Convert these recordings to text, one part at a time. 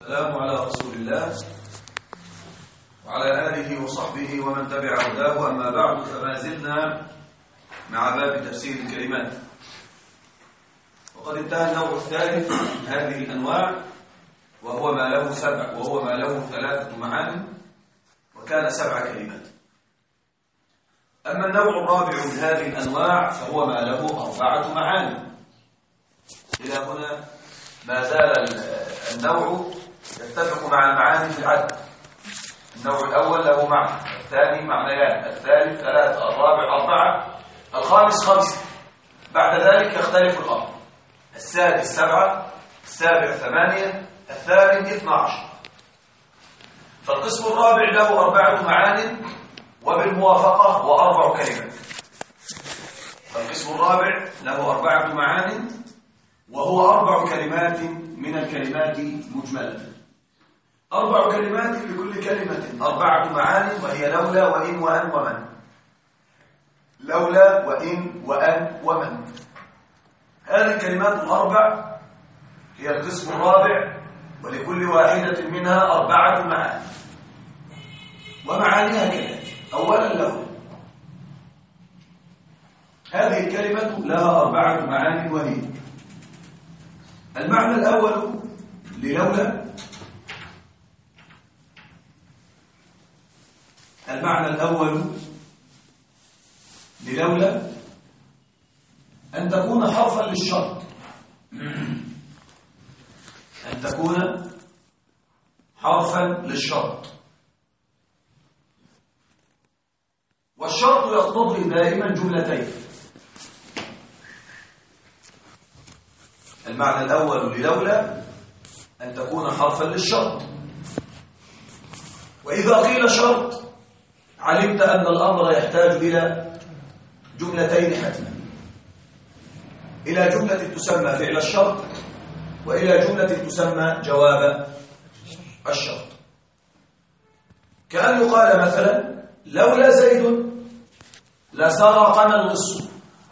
والسلام على رسول الله وعلى آله وصحبه ومن تبع هداه. أما بعد، فما زلنا مع باب تفسير الكلمات، وقد انتهى النوع الثالث من هذه الأنواع، وهو ما له 3 معان، وكان 7 كلمات. أما النوع الرابع من هذه الأنواع فهو ما له 4 معاني. إلى هنا ما زال النوع يتفق مع المعاني في العدد. النوع الأول له معنى، الثاني معنيان، الثالث 3، الرابع 4، الخامس 5. بعد ذلك يختلف الأمر: السادس 7، السابع 8، الثامن 12. فالقسم الرابع له 4 معان وبالموافقة هو 4 كلمات. فالقسم الرابع له 4 معان وهو 4 كلمات من الكلمات مجملة. 4 كلمات لكل كلمة 4 معان، وهي لولا وإن وأن ومن. لولا وإن وأن ومن. هذه الكلمات ال4 هي القسم الرابع، ولكل واحدة منها 4 معان، ومعانيها كذلك. أولا لولا، هذه الكلمة لها 4 معان، وهي: المعنى الأول للولا، أن تكون حرفا للشرط. أن تكون حرفا للشرط، والشرط يقتضي دائما جملتين. المعنى الأول للولا أن تكون حرفا للشرط، وإذا قيل شرط علمت أن الأمر يحتاج إلى جملتين حتما: إلى جملة تسمى فعل الشرط، وإلى جملة تسمى جواب الشرط. كأن يقال مثلا: لولا زيد لسرقنا اللص.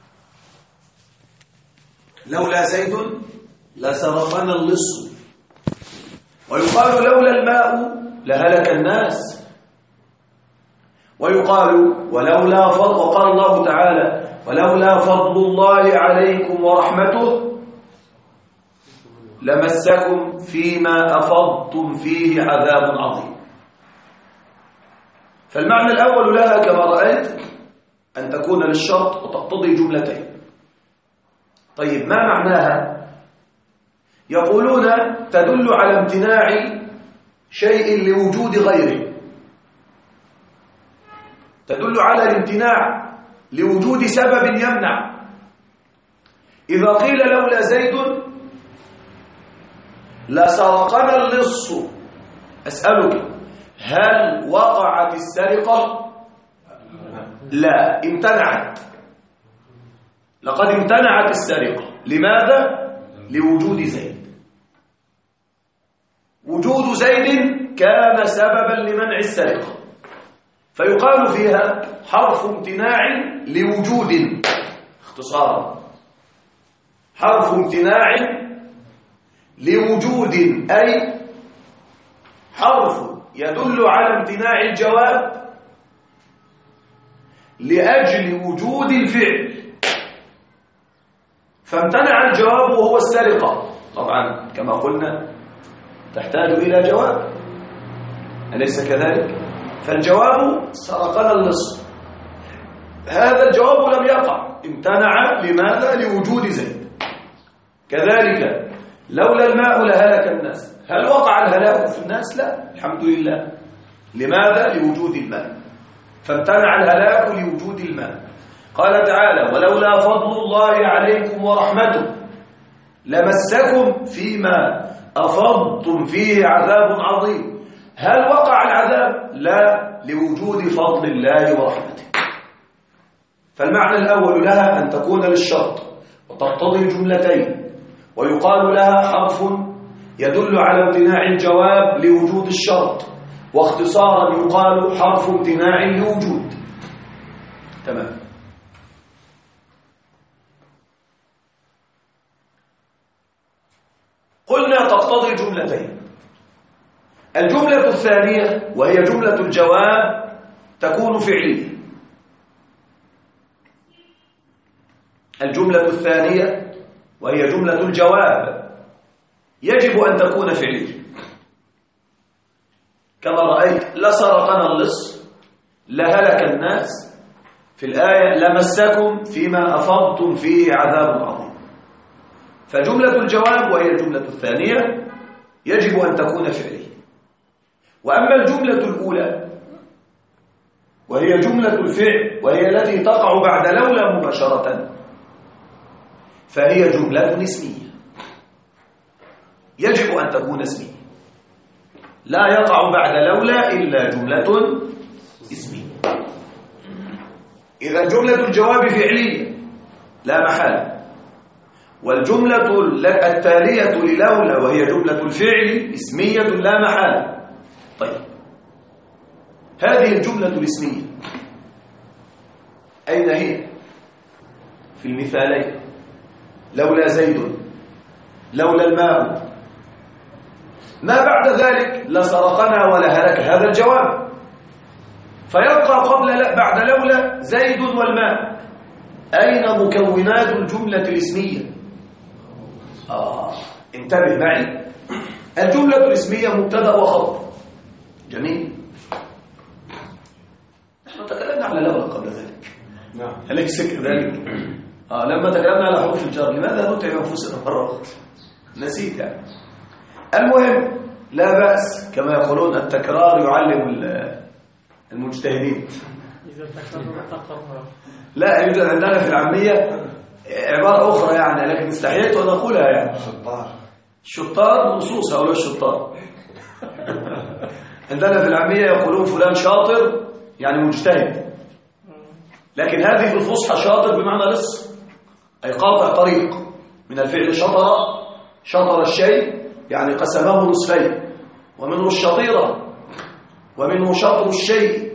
لولا زيد لسرقنا اللص. ويقال: لولا الماء لهلك الناس. ويقال: ولولا فضل، وقال الله تعالى: ولولا فضل الله عليكم ورحمته لمسكم فيما أفضتم فيه عذاب عظيم. فالمعنى الأول لها كما رأيت أن تكون للشرط وتقتضي جملتين. طيب، ما معناها؟ يقولون تدل على امتناع شيء لوجود غيره، تدل على الامتناع لوجود سبب يمنع. إذا قيل لولا زيد لسرقنا اللص، أسألك: هل وقعت السرقة؟ لا، امتنعت. لقد امتنعت السرقة. لماذا؟ لوجود زيد. وجود زيد كان سببا لمنع السرقة، فيقال فيها حرف امتناع لوجود. اختصارا: حرف امتناع لوجود، أي حرف يدل على امتناع الجواب لأجل وجود الفعل. فامتنع الجواب وهو السرقة، طبعا كما قلنا تحتاج إلى جواب، أليس كذلك؟ فالجواب: سرقنا اللص. هذا الجواب لم يقع، امتنع. لماذا؟ لوجود زيد. كذلك لولا الماء لهلك الناس. هل وقع الهلاك في الناس؟ لا، الحمد لله. لماذا؟ لوجود الماء. فامتنع الهلاك لوجود الماء. قال تعالى: ولولا فضل الله عليكم ورحمته لمسكم فيما أفضتم فيه عذاب عظيم. هل وقع العذاب؟ لا، لوجود فضل الله ورحمته. فالمعنى الأول لها أن تكون للشرط وتقتضي جملتين، ويقال لها حرف يدل على امتناع الجواب لوجود الشرط، واختصارا يقال حرف امتناع لوجود. تمام. قلنا تقتضي جملتين. الجملة الثانية وهي جملة الجواب تكون فعلية. الجملة الثانية وهي جملة الجواب يجب أن تكون فعلية، كما رأيت لسرقنا اللص، لهلك الناس، في الآية لمسكم فيما أفضتم فيه عذاب عظيم. فجملة الجواب وهي الجملة الثانية يجب أن تكون فعلية. وأما الجملة الأولى وهي جملة الفعل وهي التي تقع بعد لولا مباشرة فهي جملة اسمية، يجب أن تكون اسمية، لا يقع بعد لولا إلا جملة اسمية. إذا جملة الجواب فعلية لا محالة، والجملة التالية للولا وهي جملة الفعل اسمية لا محالة. طيب هذه الجملة الاسمية أين هي؟ في المثالين، لولا زيد، لولا الماء، ما بعد ذلك لسرقنا ولهلك، هذا الجواب. فيبقى بعد لولا زيد والماء. أين مكونات الجملة الاسمية؟ انتبه معي، الجملة الاسمية مبتدأ وخبر. جميل. نحن تكلمنا على لولا قبل ذلك، نعم أليس كذلك؟ لما تكلمنا على حروف الجر لماذا نتعب أنفسنا مرة أخرى؟ نسيت يعني. المهم لا بأس، كما يقولون التكرار يعلم المجتهدين. لا يوجد عندنا في العامية عبارة أخرى يعني، لكن استحييت أن أقولها يعني. الشطار نصوص هؤلاء الشطار. عندنا في العامية يقولون فلان شاطر يعني مجتهد، لكن هذه في الفصحى شاطر بمعنى لص، أي قاطع طريق. من الفعل شطر الشيء يعني قسمه نصفين، ومنه الشطيرة ومنه شطر الشيء.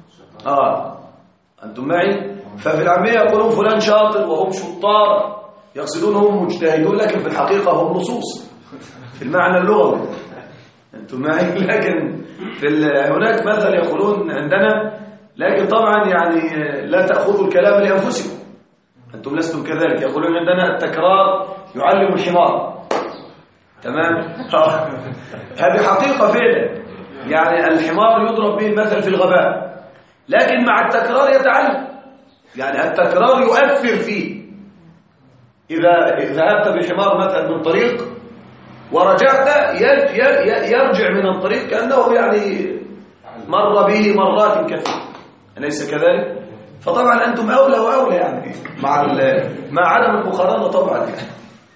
أنتم معي؟ ففي العامية يقولون فلان شاطر وهم شطار، يقصدون هم مجتهدون، لكن في الحقيقة هم نصوص في المعنى اللغوي. أنتم معي؟ لكن هناك مثل يقولون عندنا، لكن طبعا يعني لا تأخذوا الكلام لأنفسكم، أنتم لستم كذلك. يقولون عندنا التكرار يعلم الحمار. تمام؟ هذه حقيقة فعلا، يعني الحمار يضرب به المثل في الغباء، لكن مع التكرار يتعلم، يعني التكرار يؤثر فيه. إذا ذهبت بحمار مثلا من طريق ورجعت يرجع من الطريق كأنه يعني مر به مرات كثيرة، أليس كذلك؟ فطبعا أنتم أولى وأولى يعني مع عدم المقارنة طبعا يعني.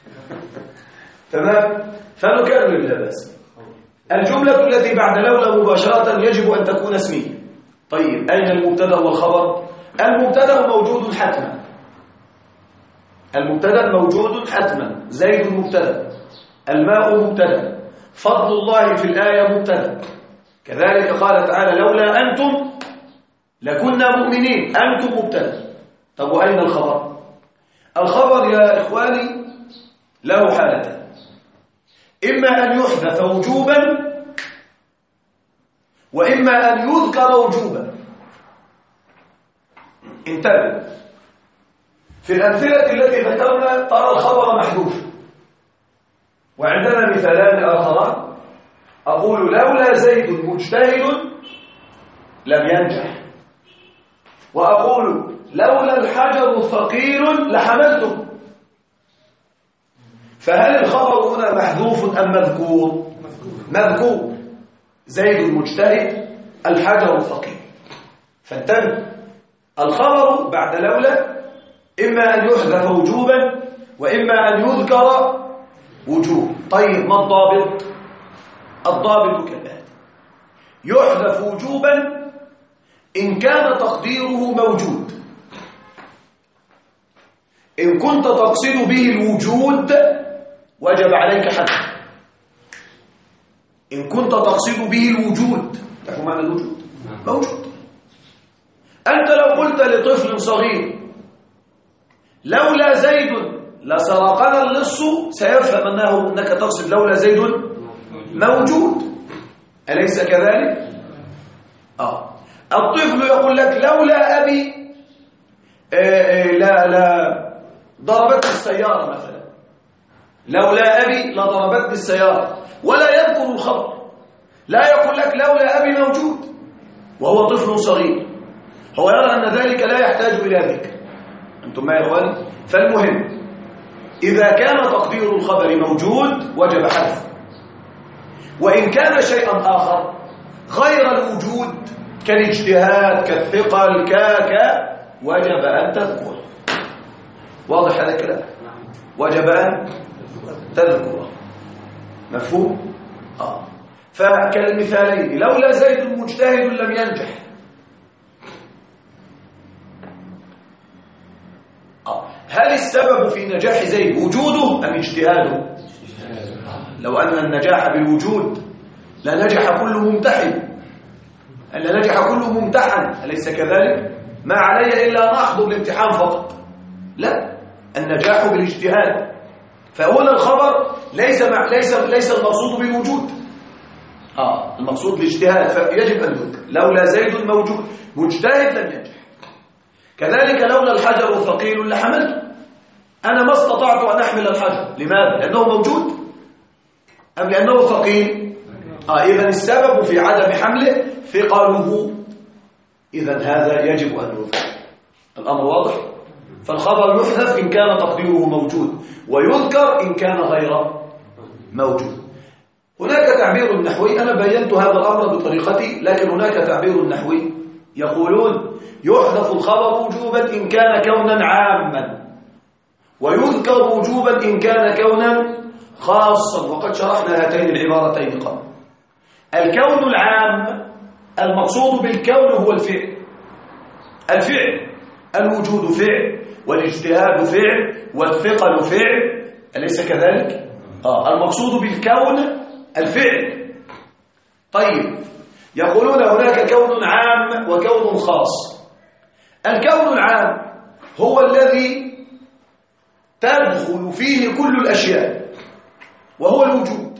تمام؟ فنكرر لا بأس. الجملة التي بعد لولا مباشرة يجب أن تكون اسمية. طيب أين المبتدأ والخبر؟ المبتدأ موجود حتما، المبتدأ موجود حتما. زيد مبتدأ، الماء مبتدأ، فضل الله في الآية مبتدأ. كذلك قال تعالى لولا أنتم لكنا مؤمنين، أنتم مبتدأ. طب وأين الخبر؟ الخبر يا إخواني له حالتان، إما أن يحدث وجوبا وإما أن يذكر وجوبا. انتبه، في الأمثلة التي ذكرنا ترى الخبر محذوف، وعندنا مثالان آخران. أقول لولا زيد مجتهد لم ينجح، وأقول لولا الحجر ثقيل لحملته. فهل الخبر هنا محذوف أم مذكور؟ مذكور، زيد مجتهد، الحجر ثقيل. فانتبه، الخبر بعد لولا إما أن يحذف وجوبا وإما أن يذكر وجوب. طيب ما الضابط؟ الضابط كالآتي: يحذف وجوبا إن كان تقديره موجود. إن كنت تقصد به الوجود وجب عليك حذف. إن كنت تقصد به الوجود، تعرفوا معنى الوجود؟ موجود. أنت لو قلت لطفل صغير لولا زيد لسرقنا اللص، سيفهم أنك تقصد لولا زيد موجود. أليس كذلك؟ الطفل يقول لك لولا أبي لا ضربتني السيارة مثلا، لولا أبي لضربتني السيارة، ولا يذكر الخبر، لا يقول لك لولا أبي موجود وهو طفل صغير، هو يرى أن ذلك لا يحتاج إلى ذكر. أنتم ما يا إخواني؟ فالمهم إذا كان تقدير الخبر موجود وجب حذفه، وإن كان شيئا آخر غير الوجود كالاجتهاد كالثقل وجب أن تذكره. واضح هذا الكلام؟ وجب أن تذكره. مفهوم؟ فكالمثالين لولا زيد مجتهد لم ينجح. هل السبب في نجاح زيد وجوده أم اجتهاده؟ لو أن النجاح بالوجود لنجح كل ممتحن، لنجح كل ممتحن، أليس كذلك؟ ما علي إلا أن أحضر الامتحان فقط. لا، النجاح بالاجتهاد. فهنا الخبر ليس المقصود بالوجود، المقصود الاجتهاد، فيجب أن يذكر لولا زيد موجود مجتهد لم ينجح. كذلك لولا الحجر ثقيل لحملته، أنا ما استطعت أن أحمل الحجر، لماذا؟ لأنه موجود أم لأنه ثقيل؟ إذن السبب في عدم حمله ثقله، إذن هذا يجب أن يذكر. الأمر واضح؟ فالخبر يحذف إن كان تقديره موجود، ويذكر إن كان غير موجود. هناك تعبير نحوي، أنا بينت هذا الأمر بطريقتي، لكن هناك تعبير نحوي يقولون يحذف الخبر وجوبا إن كان كونا عاما، ويذكر وجوبا إن كان كونا خاصا، وقد شرحنا هاتين العبارتين قبل. الكون العام المقصود بالكون هو الفعل، الوجود فعل، والاجتهاد فعل، والثقل فعل، أليس كذلك؟ المقصود بالكون الفعل. طيب، يقولون هناك كون عام وكون خاص. الكون العام هو الذي تدخل فيه كل الأشياء، وهو الوجود.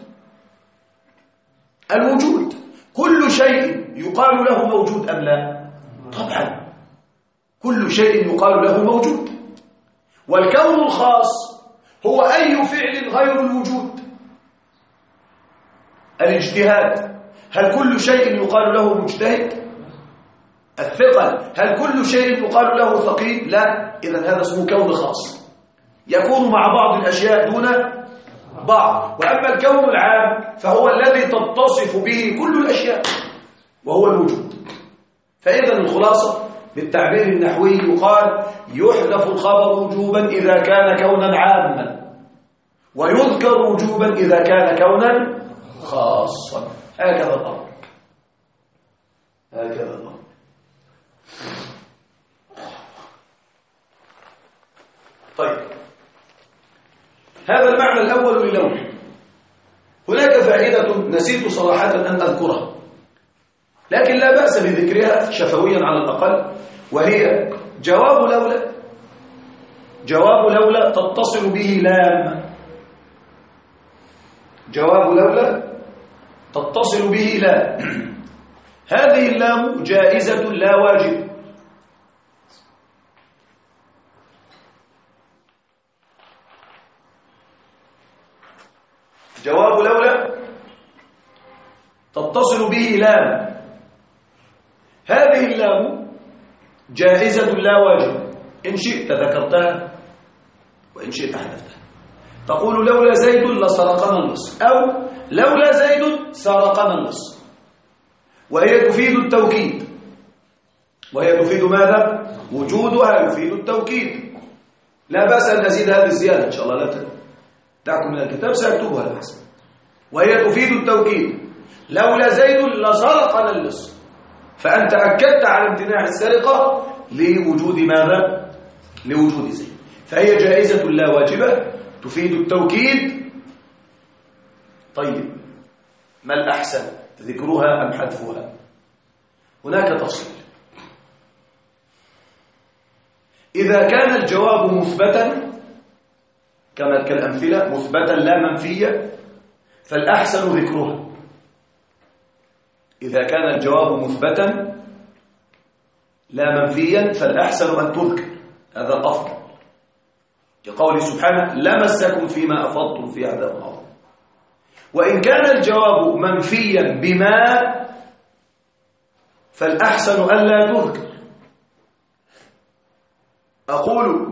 كل شيء يقال له موجود أم لا؟ طبعا كل شيء يقال له موجود. والكون الخاص هو أي فعل غير الوجود. الاجتهاد، هل كل شيء يقال له مجتهد؟ الثقل، هل كل شيء يقال له ثقيل؟ لا. إذن هذا اسمه كون خاص، يكون مع بعض الأشياء دون بعض. وأما الكون العام فهو الذي تتصف به كل الأشياء، وهو الوجود. فإذن الخلاصة بالتعبير النحوي يقال يحذف الخبر وجوبا إذا كان كونا عاما، ويذكر وجوبا إذا كان كونا خاصا. هكذا الأمر. طيب، هذا المعنى الأول للون. هناك فائدة نسيت صراحة أن أذكرها، لكن لا بأس بذكرها شفويا على الأقل، وهي جواب لولا تتصل به لام. جواب لولا تتصل به لام. هذه اللام جائزة لا واجب. جواب لولا تتصل به لام، هذه اللام جائزة لا واجب. إن شئت ذكرتها وإن شئت حذفتها. تقول لولا زيد لسرقنا اللص، أو لولا زيد سرقنا اللص، وهي تفيد التوكيد. وهي تفيد ماذا؟ وجودها يفيد التوكيد. لا بأس أن نزيد هذه الزيادة إن شاء الله، لا دعكم من الكتاب سأكتبها لا بأس. وهي تفيد التوكيد. لولا زيد لسرقنا اللص، فأنت أكدت على امتناع السرقة لوجود ماذا؟ لوجود زيد. فهي جائزة لا واجبة تفيد التوكيد. طيب، ما الأحسن، ذكرها أم حذفها؟ هناك تفصيل. إذا كان الجواب مثبتا كما كالأمثلة مثبتا لا منفية، فالأحسن ذكرها. إذا كان الجواب مثبتا لا منفيا فالأحسن أن تذكر، هذا الأفضل، كقوله سبحانه لمسكم فيما أفضتم في عذاب عظيم. وإن كان الجواب منفيا بما فالأحسن ألا تذكر. أقول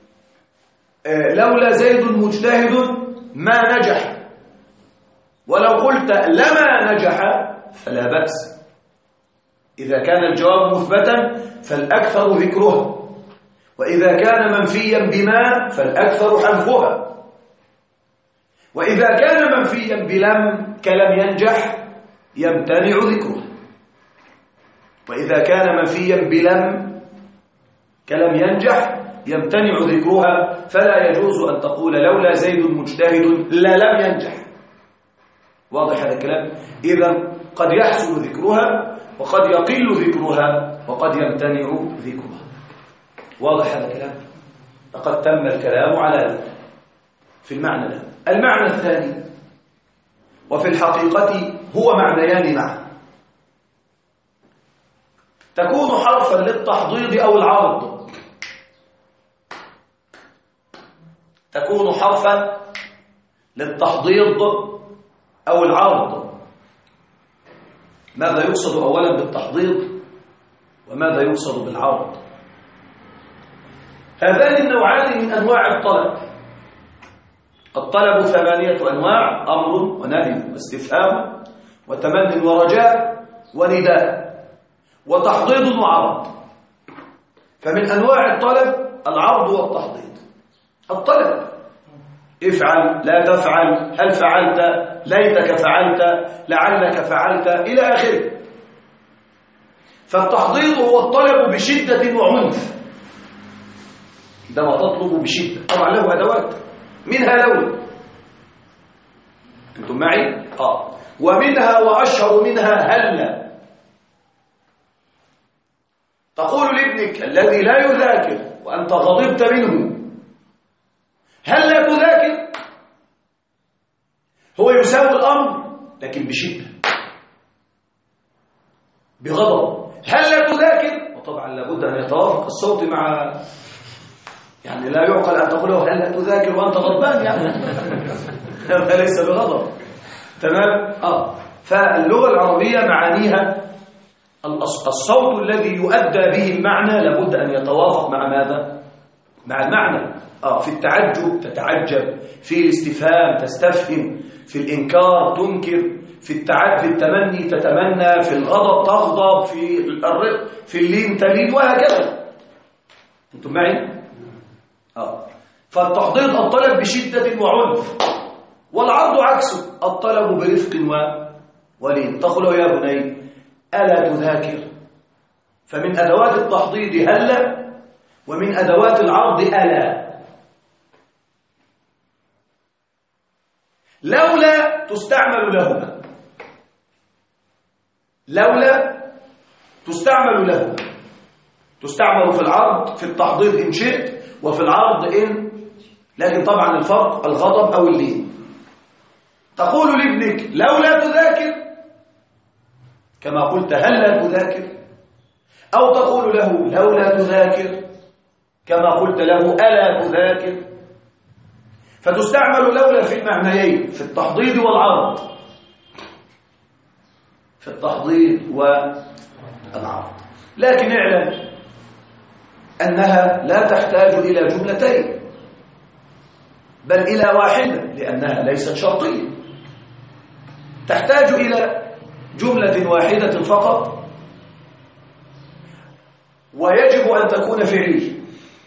لولا زيد مجتهد ما نجح، ولو قلت لما نجح فلا بأس. إذا كان الجواب مثبتا فالأكثر ذكرها، وإذا كان منفيا بما فالأكثر حذفها، وإذا كان منفيا بلم كلم ينجح يمتنع ذكرها، وإذا كان منفيا بلم كلم ينجح يمتنع ذكرها. فلا يجوز أن تقول لولا زيد مجتهد لم ينجح. واضح هذا الكلام؟ إذا قد يحصل ذكرها وقد يقل ذكرها وقد يمتنع ذكرها. واضح هذا الكلام؟ لقد تم الكلام على ذلك في المعنى ده. المعنى الثاني، وفي الحقيقة هو معنيان معا، تكون حرفا للتحضيض أو العرض. تكون حرفا للتحضيض أو العرض. ماذا يقصد أولا بالتحضيض وماذا يقصد بالعرض؟ هذان النوعان من أنواع الطلب. الطلب 8 أنواع: أمر ونهي واستفهام وتمن ورجاء ونداء وتحضيض وعرض. فمن أنواع الطلب العرض والتحضيض. الطلب: افعل، لا تفعل، هل فعلت، ليتك فعلت، لعلك فعلت، إلى آخره. فالتحضيض هو الطلب بشدة وعنف، عندما تطلب بشدة. طبعا له أدوات، منها لولا. أنتم معي؟ ومنها وأشهر منها هلا. تقول لابنك الذي لا يذاكر وأنت غضبت منه هل لا تذاكر؟ هو يساوي الأمر لكن بشدة، بغضب. هل لا تذاكر؟ وطبعا لابد أن يتوافق الصوت مع، يعني لا يعقل أن تقول له هل لا تذاكر وأنت غضبان، يعني هذا ليس بغضب. تمام؟ فاللغة العربية معانيها الصوت الذي يؤدى به المعنى لابد أن يتوافق مع ماذا؟ مع المعنى. في التعجب تتعجب، في الاستفهام تستفهم، في الإنكار تنكر، في التمني تتمنى، في الغضب تغضب، في اللين تلين، وهكذا. أنتم معي؟ فالتحضيض الطلب بشدة وعنف، والعرض عكسه الطلب برفق ولين. تقول يا بني ألا تذاكر؟ فمن أدوات التحضيض هلا، ومن أدوات العرض ألا. لولا تستعمل لهما، لولا تستعمل لهما، تستعمل في العرض، في التحضيض إن شئت، وفي العرض إن، لكن طبعا الفرق الغضب أو اللين. تقول لابنك لولا تذاكر كما قلت هل لا تذاكر، أو تقول له لولا تذاكر كما قلت له ألا تذاكر. فتستعمل لولا في المعنيين، في التحضيض والعرض، في التحضيض والعرض. لكن اعلم أنها لا تحتاج إلى جملتين بل إلى واحدة، لأنها ليست شرطية. تحتاج إلى جملة واحدة فقط، ويجب أن تكون فعلية.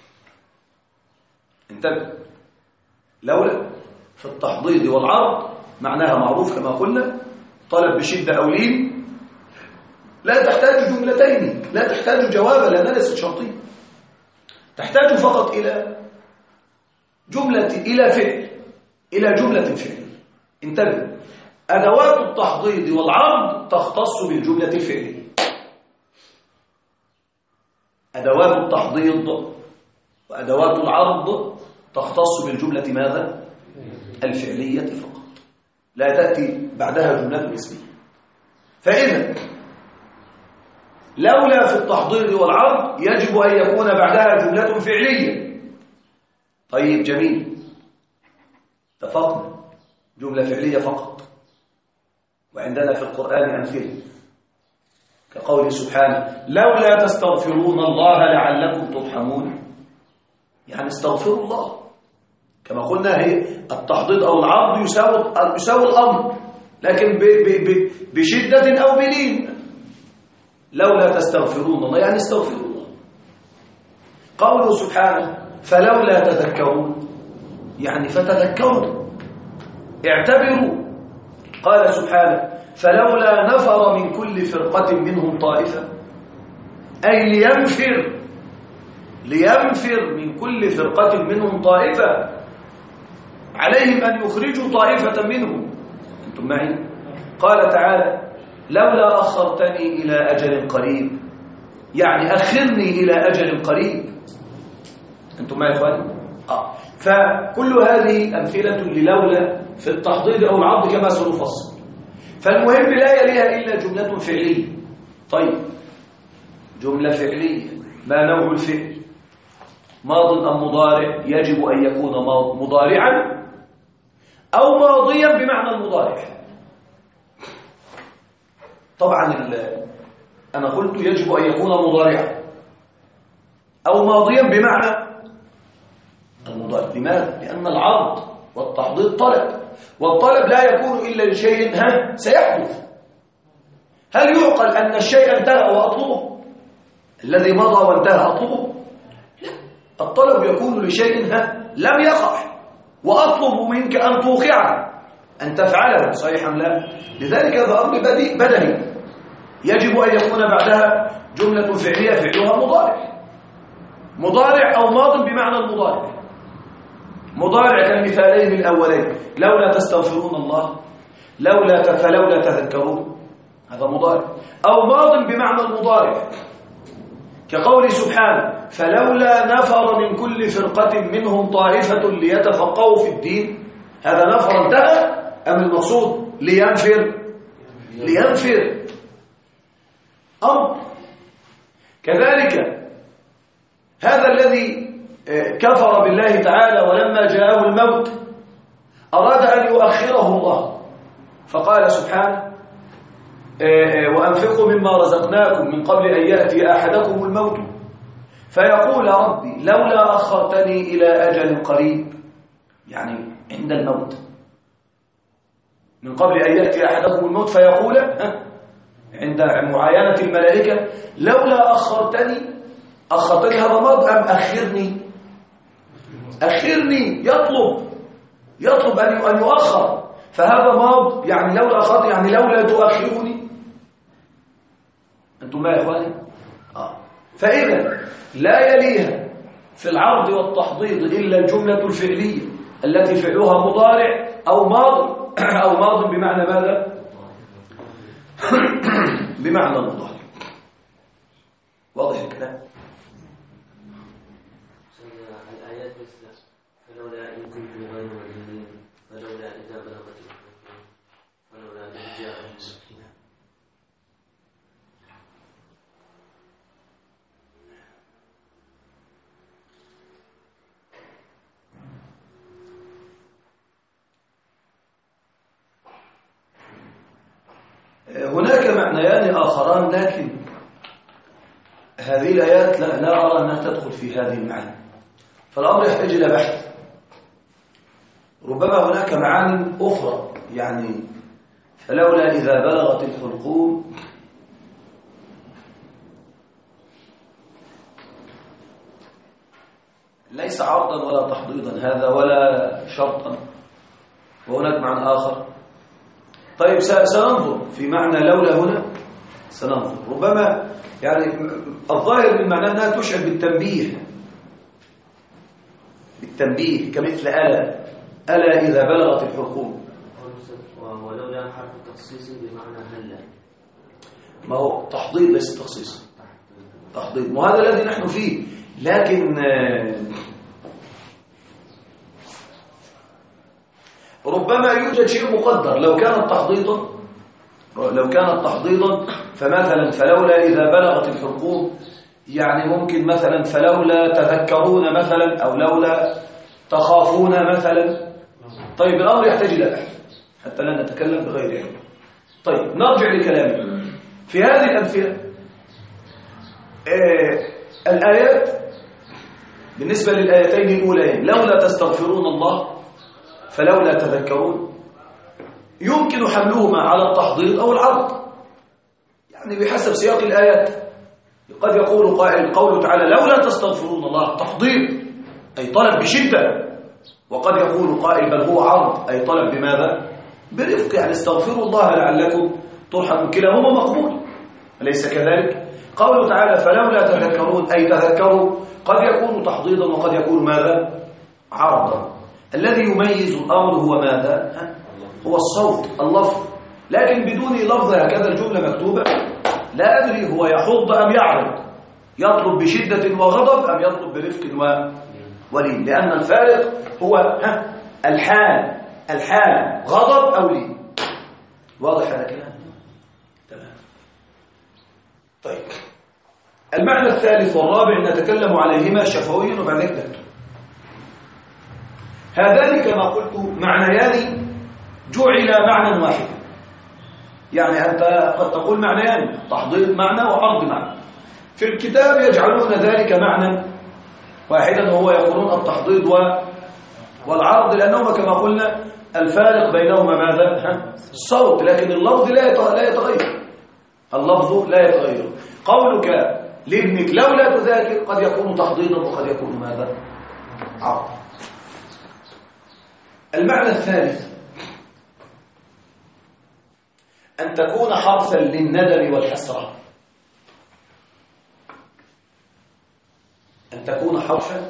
انتبه، لولا في التحضيض والعرض معناها معروف كما قلنا، طلب بشدة أو لين، لا تحتاج جملتين، لا تحتاج جوابا لأنها ليست شرطية. تحتاج فقط إلى جملة، إلى فعل، إلى جملة فعلية. انتبه، أدوات التحضيض والعرض تختص بالجملة الفعلية. أدوات التحضيض وأدوات العرض تختص بالجملة ماذا؟ الفعلية فقط، لا تأتي بعدها جملة اسمية. فإذا لولا في التحضيض والعرض يجب أن يكون بعدها جملة فعلية. طيب جميل، اتفقنا، جملة فعلية فقط. وعندنا في القرآن أمثلة كقوله سبحانه لولا تستغفرون الله لعلكم ترحمون، يعني استغفروا الله. كما قلنا هي التحضيض أو العرض يساوي الأمر، لكن بشدة أو بلين. لولا تستغفرون الله يعني استغفروا الله. قوله سبحانه فلولا تذكرون يعني فتذكروا، اعتبروا. قال سبحانه فلولا نفر من كل فرقة منهم طائفة، أي لينفر من كل فرقة منهم طائفة، عليهم أن يخرجوا طائفة منهم. أنتم معي؟ قال تعالى لولا أخرتني إلى أجل قريب، يعني أخرني إلى أجل قريب. أنتم معي يا إخواني؟ فكل هذه أمثلة للولا في التحضيض أو العرض كما سنفصل. فالمهم لا يليها إلا جملة فعلية. طيب جملة فعلية، ما نوع الفعل؟ ماض أم مضارع؟ يجب أن يكون مضارعا أو ماضيا بمعنى المضارع. طبعا أنا قلت يجب أن يكون مضارعا أو ماضيا بمعنى المضارع. لماذا؟ لأن العرض والتحضيض طلب، والطلب لا يكون إلا لشيء سيحدث. هل يعقل أن الشيء انتهى وأطلبه؟ الذي مضى وانتهى أطلبه؟ لا، الطلب يكون لشيء لم يقع وأطلب منك أن توقعه، أن تفعله، صحيح أم لا؟ لذلك هذا أمر بدني، يجب أن يكون بعدها جملة فعلية فعلها مضارع أو ماض بمعنى المضارع. مضارع كالمثالين الأولين، لولا تستغفرون الله، فلولا تذكرون، هذا مضارع. أو ماض بمعنى المضارع كقول سبحانه فلولا نفر من كل فرقة منهم طائفة ليتفقهوا في الدين، هذا نفر انتهى أم المقصود لينفر أمر. كذلك هذا الذي كفر بالله تعالى ولما جاءه الموت أراد أن يؤخره الله، فقال سبحانه وأنفقوا مما رزقناكم من قبل أن يأتي أحدكم الموت فيقول ربي لولا أخرتني إلى أجل قريب، يعني عند الموت، من قبل أن يأتي أحدكم الموت فيقول عند معاينة الملائكة لولا أخرتني هذا ماض أم أخرني يطلب أن يؤخر، فهذا ماض يعني لولا أخرتني يعني لولا تؤخرني. أنتم ما يا إخواني؟ فإذا لا يليها في العرض والتحضيض إلا الجملة الفعلية التي فعلها مضارع أو ماض بمعنى ماذا؟ بمعنى المضارع. واضح الكلام؟ الآيات مثل فلولا إن كنتم غير مدينين، فلولا إذا بلغت الحلقوم، فلولا إذ جاءهم السكينة. هناك معنيان آخران، لكن هذه الآيات لا أرى أنها تدخل في هذه المعاني، فالأمر يحتاج إلى بحث. ربما هناك معاني أخرى، يعني فلولا إذا بلغت الحلقوم ليس عرضا ولا تحضيضا هذا ولا شرطا، وهناك معنى آخر. طيب سننظر في معنى لولا هنا، سننظر. ربما يعني الظاهر من معنى أنها تشعر بالتنبيه كمثل ألا إذا بلغت الحلقوم. ولولا حرف تخصيص بمعنى هلا، ما هو تحضيض ليس تخصيص، تحضيض، وهذا الذي نحن فيه. لكن ربما يوجد شيء مقدر، لو كانت تحضيضا لو كانت تحضيضا فمثلا فلولا إذا بلغت الحلقوم، يعني ممكن مثلا فلولا تذكرون مثلا، أو لولا تخافون مثلا. طيب الأمر يحتاج إلى بحث حتى لا نتكلم بغير علم. طيب نرجع لكلامنا في هذه الأمثلة. الآيات بالنسبة للآيتين الأولين لولا تستغفرون الله فلولا تذكرون، يمكن حملهما على التحضيض أو العرض، يعني بحسب سياق الآيات. قد يقول قائل قوله تعالى لولا تستغفرون الله تحضيض أي طلب بشدة، وقد يقول قائل بل هو عرض أي طلب بماذا؟ برفق، يعني استغفروا الله لعلكم ترحمون، كلاهما مقبول، أليس كذلك؟ قوله تعالى فلولا تذكرون أي تذكروا قد يكون تحضيضا وقد يكون ماذا؟ عرضا. الذي يميز الأمر هو ماذا؟ هو الصوت، اللفظ، لكن بدون لفظ هكذا الجملة مكتوبة لا أدري هو يحض أم يعرض، يطلب بشدة وغضب أم يطلب برفق ولين، لأن الفارق هو الحال غضب أو لين. واضح هذا الكلام؟ تمام. طيب المعنى الثالث والرابع نتكلم عليهما شفويا وبعد ذلك هذان كما قلت معنيان جعل معنى واحد، يعني أنت قد تقول معنيان، تحضيض معنى وعرض معنى، في الكتاب يجعلون ذلك معنى واحدا وهو يقولون التحضيض والعرض، لأنهما كما قلنا الفارق بينهما ماذا؟ الصوت، لكن اللفظ لا يتغير، اللفظ لا يتغير. قولك لابنك لولا تذاكر قد يكون تحضيضا وقد يكون ماذا؟ عرض. المعنى الثالث أن تكون حرفا للندم والحسرة، أن تكون حرفا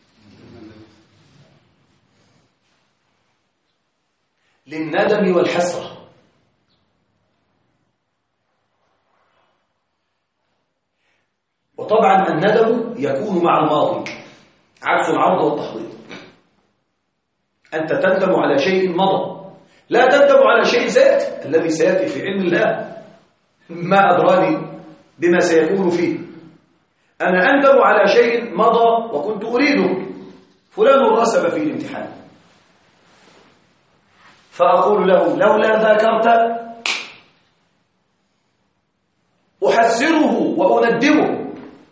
للندم والحسرة. وطبعا الندم يكون مع الماضي عكس العرض والتحضيض. أنت تندم على شيء مضى، لا تندم على شيء سيأتي، الذي سيأتي في علم الله، ما أدراني بما سيكون فيه. أنا أندم على شيء مضى وكنت أريده، فلان رسب في الامتحان، فأقول له لولا ذاكرت أحسره وأندمه،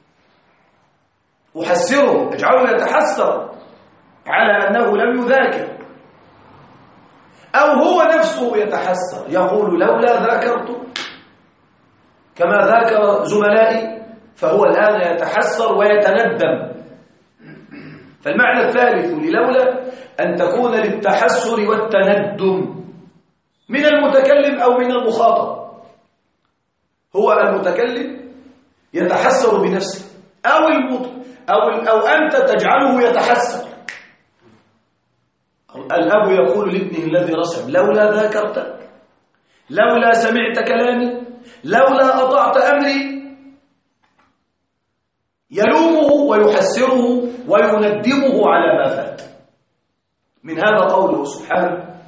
أحسره أجعله يتحسر على أنه لم يذاكر، أو هو نفسه يتحسر يقول لولا ذاكرت كما ذاكر زملائي، فهو الآن يتحسر ويتندم. فالمعنى الثالث للولا أن تكون للتحسر والتندم من المتكلم أو من المخاطب. هو المتكلم يتحسر بنفسه أو أنت تجعله يتحسر. الأب يقول لابنه الذي رسب لولا ذاكرت، لولا سمعت كلامي، لولا أطعت أمري، يلومه ويحسره ويندمه على ما فات. من هذا قوله سبحانه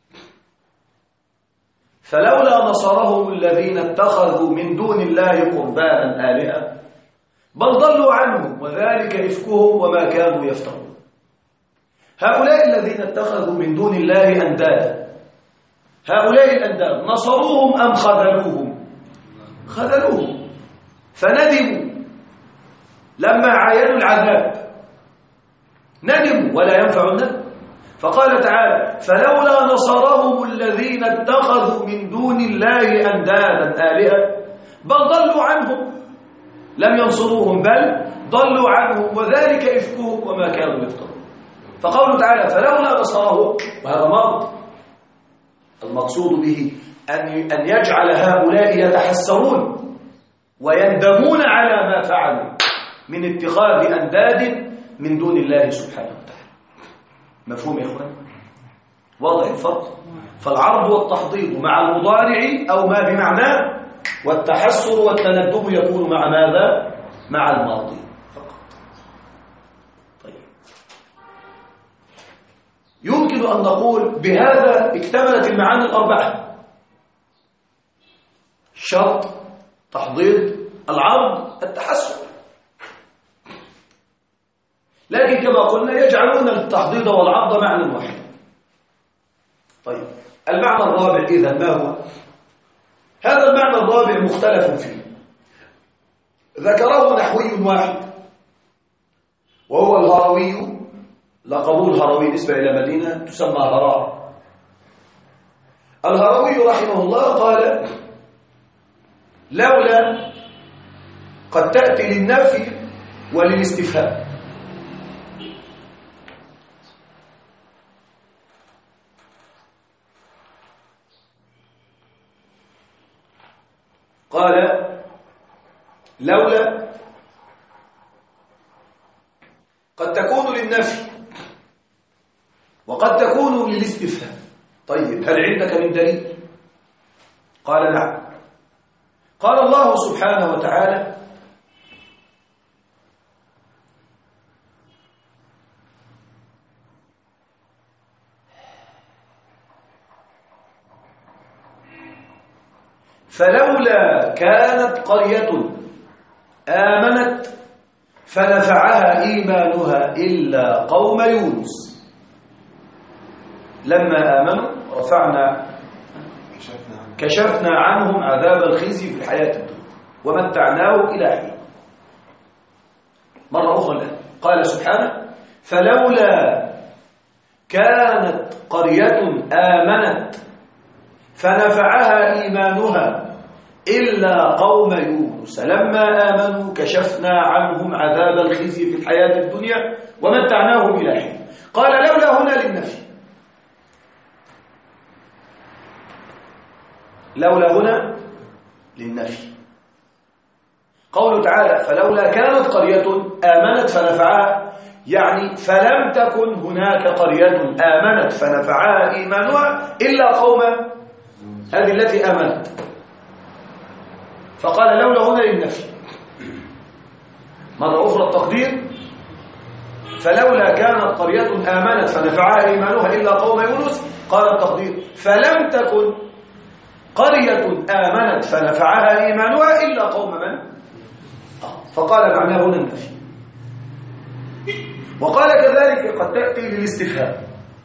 فلولا نصرهم الذين اتخذوا من دون الله قربانا آلهة بل ضلوا عنه وذلك إفكهم وما كانوا يفترون. هؤلاء الذين اتخذوا من دون الله أندادا، هؤلاء الأنداد نصروهم أم خذلوهم؟ خذلوهم، فندموا لما عاينوا العذاب، ندموا ولا ينفع الندم. فقال تعالى فلولا نصرهم الذين اتخذوا من دون الله أندادا آلهة بل ضلوا عنهم، لم ينصروهم بل ضلوا عنهم وذلك إفكهم وما كانوا يفترون. فقوله تعالى فلولا نصرهم، وهذا مرض المقصود به أن يجعل هؤلاء يتحسرون ويندمون على ما فعلوا من اتخاذ أنداد من دون الله سبحانه وتعالى. مفهوم يا إخوان؟ واضح الفرق؟ فالعرض والتحضيض مع المضارع أو ما بمعناه، والتحسر والتندم يكون مع ماذا؟ مع الماضي فقط. طيب يمكن أن نقول بهذا اكتملت المعاني الأربعة. شرط تحضيض العرض التحسن، لكن كما قلنا يجعلون التحضيض والعرض معنى واحد. طيب المعنى الرابع إذا ما هو؟ هذا المعنى الرابع مختلف فيه، ذكره نحوي واحد وهو الهروي، لقبه الهروي نسبة إلى مدينة تسمى هراء. الهروي رحمه الله قال لولا قد تأتي للنفي وللاستفهام. قال لولا قد تكون للنفي وقد تكون للاستفهام. طيب هل عندك من دليل؟ قال نعم. قال الله سبحانه وتعالى فلولا كانت قرية آمنت فنفعها إيمانها إلا قوم يونس لما آمنوا كشفنا عنهم عذاب الخزي في الحياة الدنيا ومتعناه إلى حين. مرة أخرى الآن قال سبحانه فلولا كانت قرية آمنت فنفعها إيمانها إلا قوم يونس لما آمنوا كشفنا عنهم عذاب الخزي في الحياة الدنيا ومتعناهم إلى حين. قال لولا هنا للنفي، لولا هنا للنفي. قوله تعالى فلولا كانت قرية آمنت فنفعها، يعني فلم تكن هناك قرية آمنت فنفعها إيمانها إلا قوم هذه التي آمنت. فقال لولا هنا للنفي. مرة أخرى التقدير فلولا كانت قرية آمنت فنفعها إيمانها إلا قوم يونس. قال التقدير فلم تكن قرية آمنت فنفعها إيمانها إلا قوم من؟ فقال معناه هنا النفي. وقال كذلك قد تأتي للاستفهام.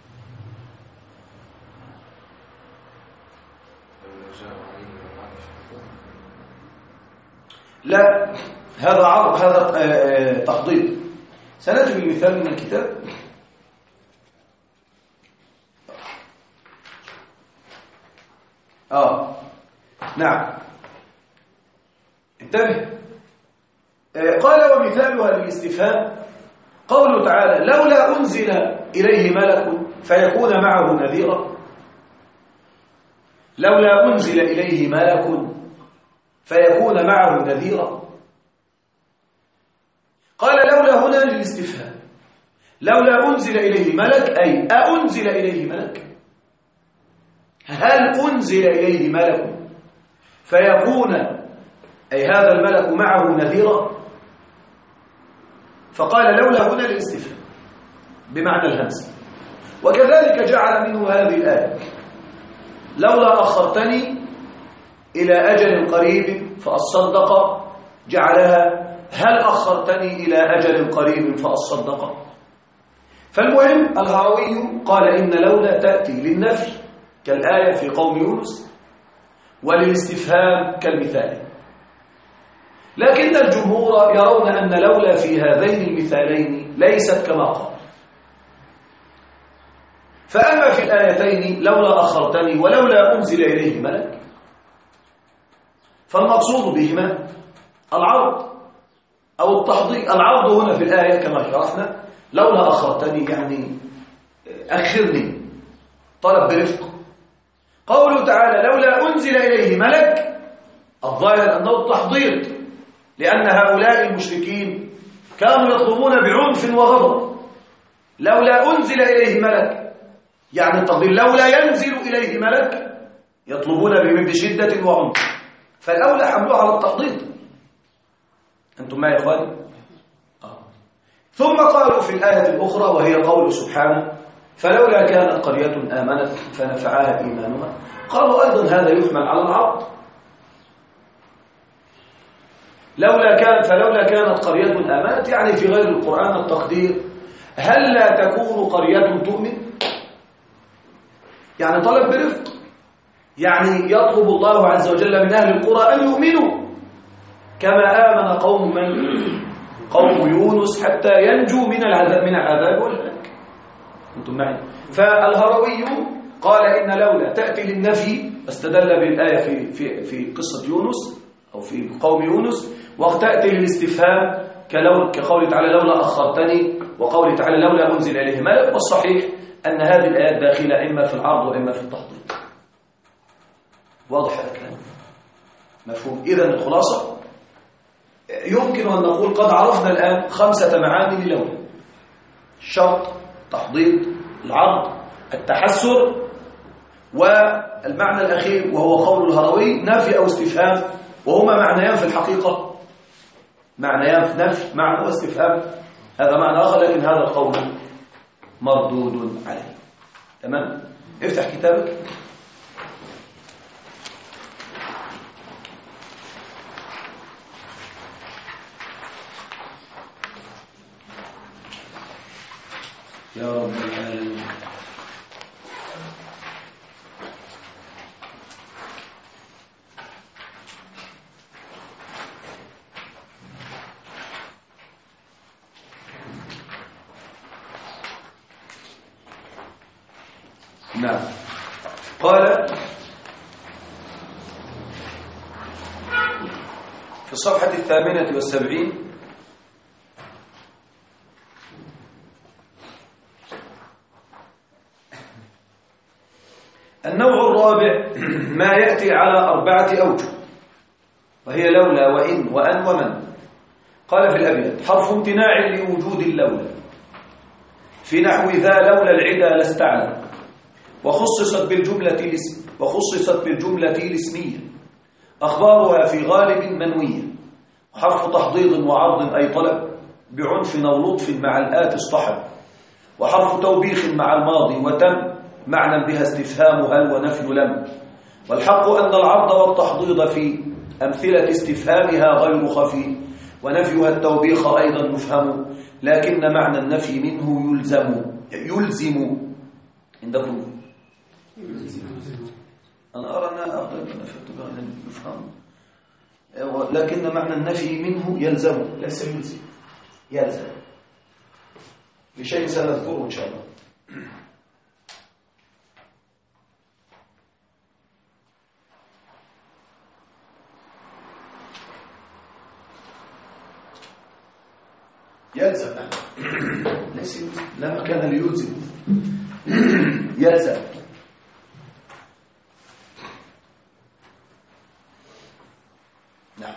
لا هذا عرض، هذا تحضير. سنجد المثال من الكتاب. نعم انتبه. قال ومثالها للاستفهام قوله تعالى لولا أنزل إليه ملك فيكون معه نذيرا. لولا أنزل إليه ملك فيكون معه نذيرا. قال لولا هنا للاستفهام. لولا أنزل إليه ملك أي أأنزل إليه ملك؟ هل أنزل إليه ملك فيكون أي هذا الملك معه نذيرا؟ فقال لولا هنا للاستفهام بمعنى الهمس. وكذلك جعل منه هذه الآية لولا أخرتني إلى أجل قريب فأصدق، جعلها هل أخرتني إلى أجل قريب فأصدق. فالمهم الهروي قال إن لولا تأتي للنفي كالآية في قوم يونس وللاستفهام كالمثال، لكن الجمهور يرون أن لولا في هذين المثالين ليست كما قال. فأما في الآيتين لولا أخرتني ولولا أنزل إليه ملك فالمقصود بهما العرض أو التحضير. العرض هنا في الآية كما شرحنا لولا أخرتني يعني أخرني، طلب برفق. قوله تعالى لولا أنزل إليه ملك الظاهر أنه التحضير، لأن هؤلاء المشركين كانوا يطلبون بعنف وغضب. لولا أنزل إليه ملك يعني التحضير لولا ينزل إليه ملك يطلبون بشدة وعنف، فالأولى حملوه على التحضير. أنتم معي يا إخواني؟ ثم قالوا في الآية الأخرى وهي قول سبحانه فلولا كانت قرية آمنت فنفعها إيمانها، قالوا أيضا هذا يحمل على العرض. فلولا كانت قرية آمنت، يعني في غير القرآن التقدير هل لا تكون قرية تؤمن؟ يعني طلب برفق، يعني يطلب الله عز وجل من أهل القرى أن يؤمنوا كما آمن قوم يونس حتى ينجوا من العذاب والهلاك. أنتم معي؟ فالهروي قال إن لولا تأتي للنفي، استدل بالآية في قصة يونس أو في قوم يونس، وتأتي للاستفهام كقوله تعالى لولا أخرتني، وقوله تعالى لولا أنزل إليه ملك. والصحيح أن هذه الآيات داخلة إما في العرض وإما في التحضير. واضح هذا الكلام؟ مفهوم؟ إذن الخلاصة يمكن أن نقول قد عرفنا الآن 5 معاني للولا: الشرط، تحضير، العرض، التحسر، والمعنى الأخير وهو قول الهروي نفي أو استفهام، وهما معنيان في الحقيقة، معنيان في نفي معنى واستفهام، هذا معنى آخر، لكن هذا القول مردود عليه. تمام؟ افتح كتابك. يا رب العالمين. نعم. قال في الصفحة 78: النوع الرابع ما يأتي على 4 أوجه، وهي لولا وإن وأن ومن. قال في الأبيات: حرف امتناع لوجود اللولا في نحو ذا لولا العدا لاستعلى، وخصصت بالجملة الاسمية، أخبارها في غالب منوية، وحرف تحضيض وعرض أي طلب بعنف أو لطف مع الآت اصطحب، وحرف توبيخ مع الماضي وتم معنى بها استفهام هل ونفي لم. والحق أن العرض والتحضيض في أمثلة استفهامها غير خفي، ونفيها التوبيخ أيضا مفهم، لكن معنى النفي منه يلزم عندكم. أنا أرى أنها أفضل من يفهم، لكن معنى النفي منه يلزم، ليس يلزم، يلزم لشيء سنذكره إن شاء الله. يلزم، ليس يلزم، لا مكان ليلزم، يلزم. نعم.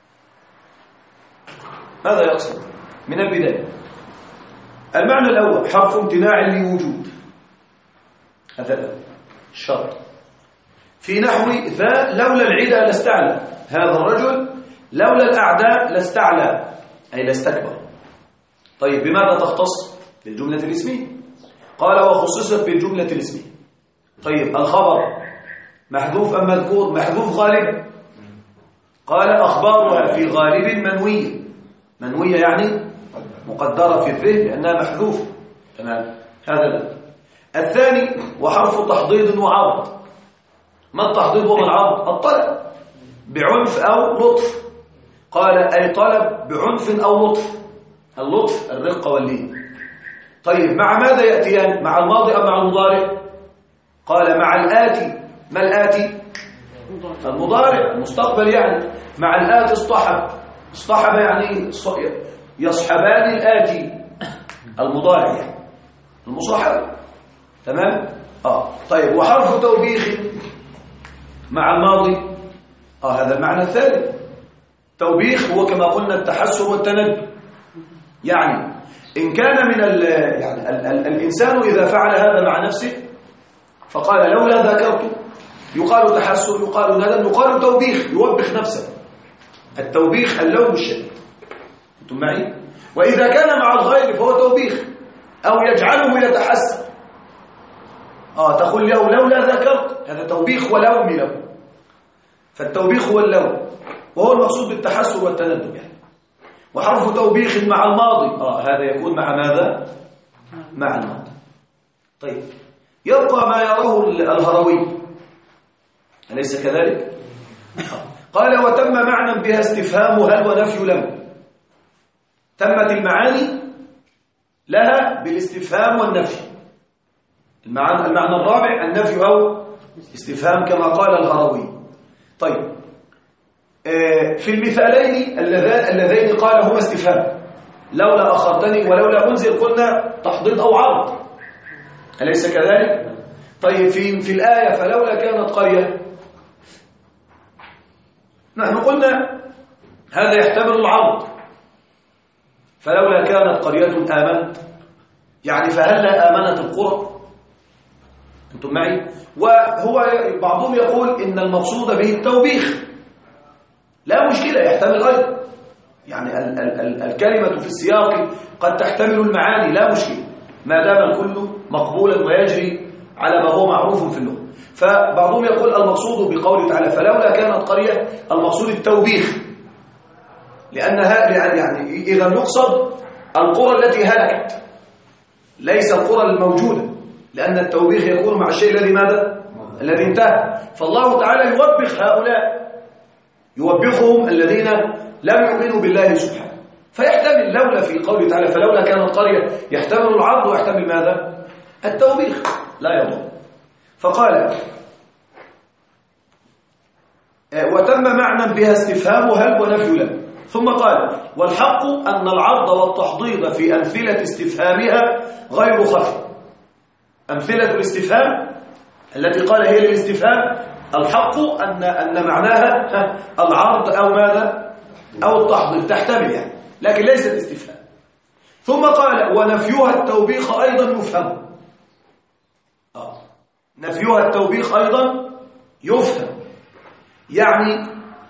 ماذا يقصد من البداية؟ المعنى الأول حرف امتناع لوجود، هذا الشرط في نحو ذا لولا العدا لاستعلى، هذا الرجل لولا الأعداء لاستعلى أي لاستكبر. طيب بماذا تختص؟ بالجملة الاسمية. قال وخصصت بالجملة الاسمية. طيب الخبر محذوف أم مذكور؟ محذوف غالبا. قال أخبارها في غالب منوية، منوية يعني مقدرة في الذهن لأنها محذوفة. تمام، هذا الثاني وحرف تحضيض وعرض. ما التحضيض وما العرض؟ الطلب بعنف أو لطف. قال أي طلب بعنف أو لطف، اللطف الرقة واللين. طيب مع ماذا يأتيان؟ مع الماضي أم مع المضارع؟ قال مع الآتي. ما الآتي؟ المضارع، المستقبل يعني. مع الآتي اصطحب، اصطحب يعني يصحبان الآتي، المضارع يعني المصاحبة. تمام؟ طيب وحرف توبيخ مع الماضي، هذا المعنى الثالث. توبيخ هو كما قلنا التحسر والتندب، يعني إن كان من يعني الإنسان إذا فعل هذا مع نفسه فقال لولا ذكرت، يقال تحسر، يقال ندم، يقال توبيخ، يوبخ نفسه. التوبيخ اللوم الشديد. أنتم معي؟ وإذا كان مع الغير فهو توبيخ أو يجعله يتحسر. تقول له لولا ذكرت، هذا توبيخ ولوم له. فالتوبيخ هو اللوم وهو المقصود بالتحسر والتندب يعني. وحرف توبيخ مع الماضي هذا يكون مع ماذا؟ مع الماضي. طيب يبقى ما يراه الهروي، أليس كذلك؟ قال وتم معنى بها استفهام هل ونفي لم. تمت المعاني لها بالاستفهام والنفي. المعنى الرابع النفي أو استفهام كما قال الهروي. طيب في المثالين اللذين قال هما استفهام، لولا أخرتني ولولا أنزل قلنا تحضيض أو عرض، أليس كذلك؟ طيب في الآية فلولا كانت قرية، نحن قلنا هذا يحتمل العرض، فلولا كانت قرية آمنت يعني فهلا آمنت القرى. أنتم معي؟ وهو بعضهم يقول إن المقصود به التوبيخ، لا مشكلة يحتمل أيضا، يعني الكلمة في السياق قد تحتمل المعاني لا مشكلة ما دام الكل مقبولا ويجري على ما هو معروف في اللغة. فبعضهم يقول المقصود بقوله تعالى فلولا كانت قرية المقصود التوبيخ، لأنها يعني إذا يقصد القرى التي هلكت ليس القرى الموجودة، لأن التوبيخ يكون مع الشيء الذي ماذا؟ الذي انتهى. فالله تعالى يوبخ هؤلاء، يوبخهم الذين لم يؤمنوا بالله سبحانه. فيحتمل لولا في قوله تعالى فلولا كانت قرية يحتمل العرض ويحتمل ماذا؟ التوبيخ لا يضر. فقال وتم معنى بها استفهام هل ونفي لم. ثم قال والحق أن العرض والتحضيض في أمثلة استفهامها غير خفي. أمثلة الاستفهام التي قال هي للاستفهام الحق أن معناها العرض أو ماذا؟ أو التحضيض، تحتمل يعني، لكن ليست استفهام. ثم قال ونفيها التوبيخ أيضا يفهم. نفيها التوبيخ أيضا يفهم، يعني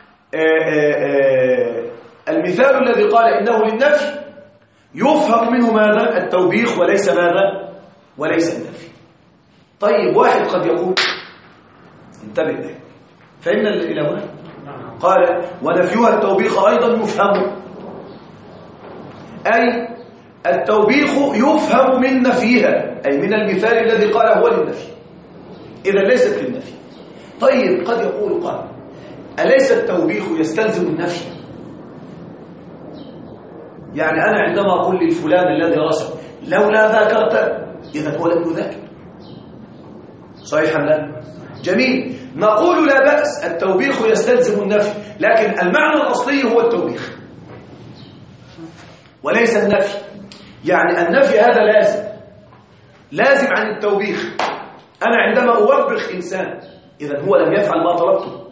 المثال الذي قال إنه للنفي يفهم منه ماذا؟ التوبيخ وليس ماذا؟ وليس النفي. طيب واحد قد يقول انتبه به، فإن إلى هنا قال ونفيها التوبيخ أيضا يفهم، أي التوبيخ يفهم من نفيها، أي من المثال الذي قال هو للنفي، إذا ليست للنفي. طيب قد يقول قال أليس التوبيخ يستلزم النفي؟ يعني أنا عندما أقول للفلان الذي رسم لولا ذاكرت إذا هو لم يذاكر، صحيح أم لا؟ جميل، نقول لا بأس التوبيخ يستلزم النفي، لكن المعنى الأصلي هو التوبيخ وليس النفي. يعني النفي هذا لازم عن التوبيخ. أنا عندما أوبخ إنسان إذا هو لم يفعل ما طلبته.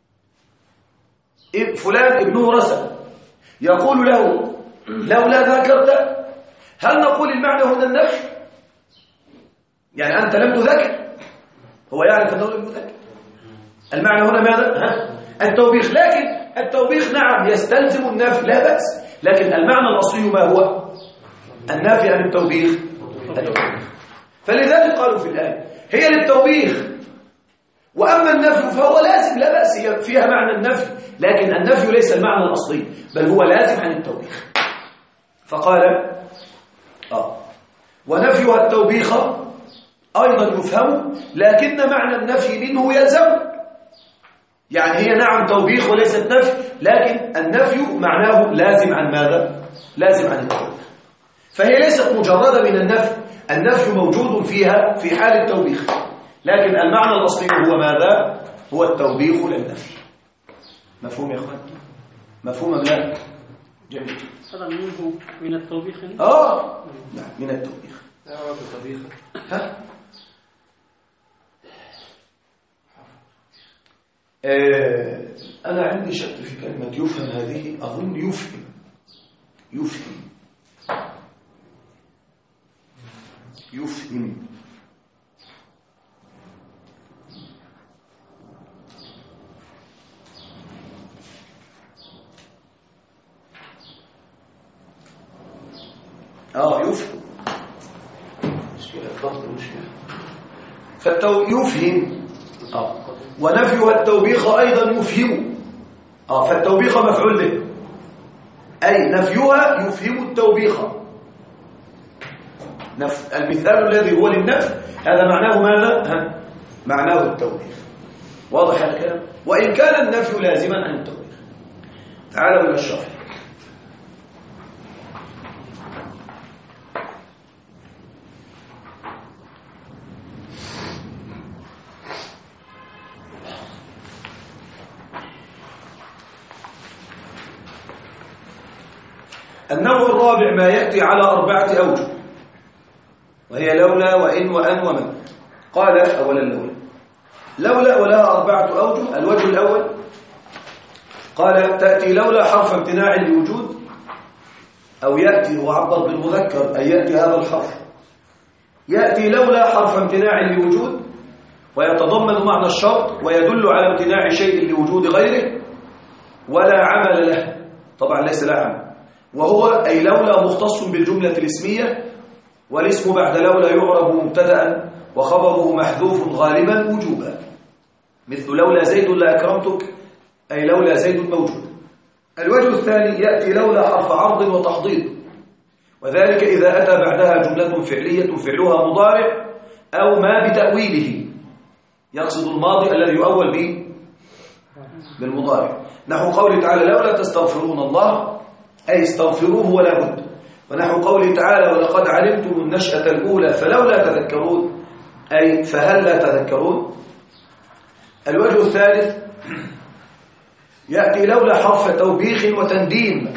فلان ابنه رسم يقول له لولا ذاكرت، هل نقول المعنى هنا النفي؟ يعني أنت لم تذاكر، هو يعرف أنه لم يذاكر. المعنى هنا ماذا؟ التوبيخ، لكن التوبيخ نعم يستلزم النفي لا بأس، لكن المعنى الأصلي ما هو؟ النافي عن التوبيخ. فلذلك قالوا في الآية هي للتوبيخ، وأما النفي فهو لازم لا بأس، هي فيها معنى النفي، لكن النفي ليس المعنى الأصلي بل هو لازم عن التوبيخ. فقال ونفيها التوبيخ أيضا يفهم، لكن معنى النفي منه يلزم. يعني هي نعم توبيخ وليست نفي، لكن النفي معناه لازم عن ماذا؟ لازم عن التوبيخ. فهي ليست مجردة من النفي، النفي موجود فيها في حال التوبيخ، لكن المعنى الأصلي هو ماذا؟ هو التوبيخ للنفي. مفهوم يا أخوان؟ مفهوم أم لا؟ جميل. هذا منه من التوبيخ؟ نعم من التوبيخ. التوبيخ أنا عندي شك في كلمة يفهم هذه، أظن يفهم يفهم مشكلة الضغط المشكلة يفهم ونفيها التوبيخ أيضا يفهم، فالتوبيخ مفعول به، أي نفيها يفهم التوبيخ. المثال الذي هو للنفي هذا معناه ماذا؟ معناه التوبيخ. واضح الكلام؟ وإن كان النفي لازما عن التوبيخ. تعالوا إلى الشرح. النوع الرابع ما يأتي على 4 أوجه، وهي لولا وإن وأن ومن. قال أولا لولا ولها 4 أوجه. الوجه الأول قال تأتي لولا حرف امتناع لوجود، أو يأتي هو عبر بالمذكر أي يأتي هذا الحرف. يأتي لولا حرف امتناع لوجود ويتضمن معنى الشرط ويدل على امتناع شيء لوجود غيره ولا عمل له، طبعا ليس لا عمل، وهو أي لولا مختص بالجملة الاسمية، والاسم بعد لولا يعرب مبتدأ وخبره محذوف غالبا وجوبا، مثل لولا زيد لأكرمتك، أي لولا زيد موجود. الوجه الثاني يأتي لولا حرف عرض وتحضيض، وذلك إذا أتى بعدها جملة فعلية فعلها مضارع أو ما بتأويله، يقصد الماضي الذي يؤول به بالمضارع، نحو قوله تعالى لولا تستغفرون الله، أي استغفروه ولا بد، ونحو قوله تعالى ولقد علمتم النشأة الأولى فلولا تذكرون، أي فهل لا تذكرون. الوجه الثالث يأتي لولا حرف توبيخ وتنديم،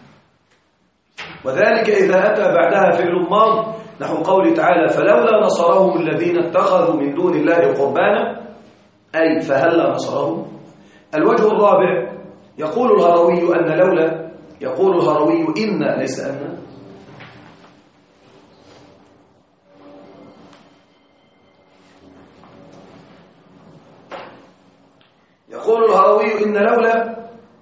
وذلك إذا أتى بعدها فعل ماض، نحو قوله تعالى فلولا نصرهم الذين اتخذوا من دون الله قربانا، أي فهل لا نصرهم. الوجه الرابع يقول الهروي أن لولا، يقول الهروي إن ليس أن، يقول الهروي إن لولا